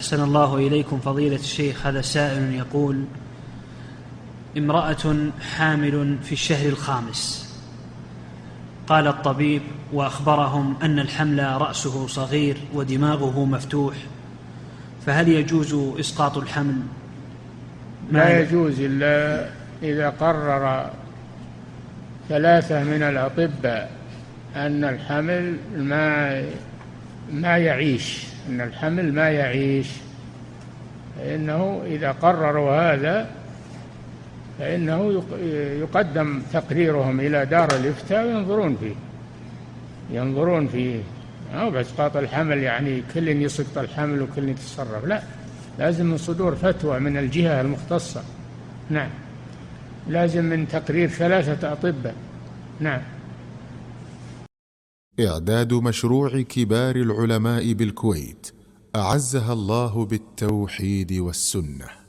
أحسن الله إليكم فضيلة الشيخ. هذا سائل يقول: امرأة حامل في الشهر الخامس، قال الطبيب وأخبرهم أن الحمل رأسه صغير ودماغه مفتوح، فهل يجوز إسقاط الحمل؟ لا يجوز إلا إذا قرر 3 من الأطباء أن الحمل ما يعيش، أن الحمل ما يعيش، فإنه إذا قرروا هذا فإنه يقدم تقريرهم إلى دار الإفتاء ينظرون فيه. أو بإسقاط الحمل يعني كل يسقط الحمل وكل يتصرف، لا، لازم من صدور فتوى من الجهة المختصة. نعم، لازم من تقرير 3 أطباء. نعم. إعداد مشروع كبار العلماء بالكويت أعزها الله بالتوحيد والسنة.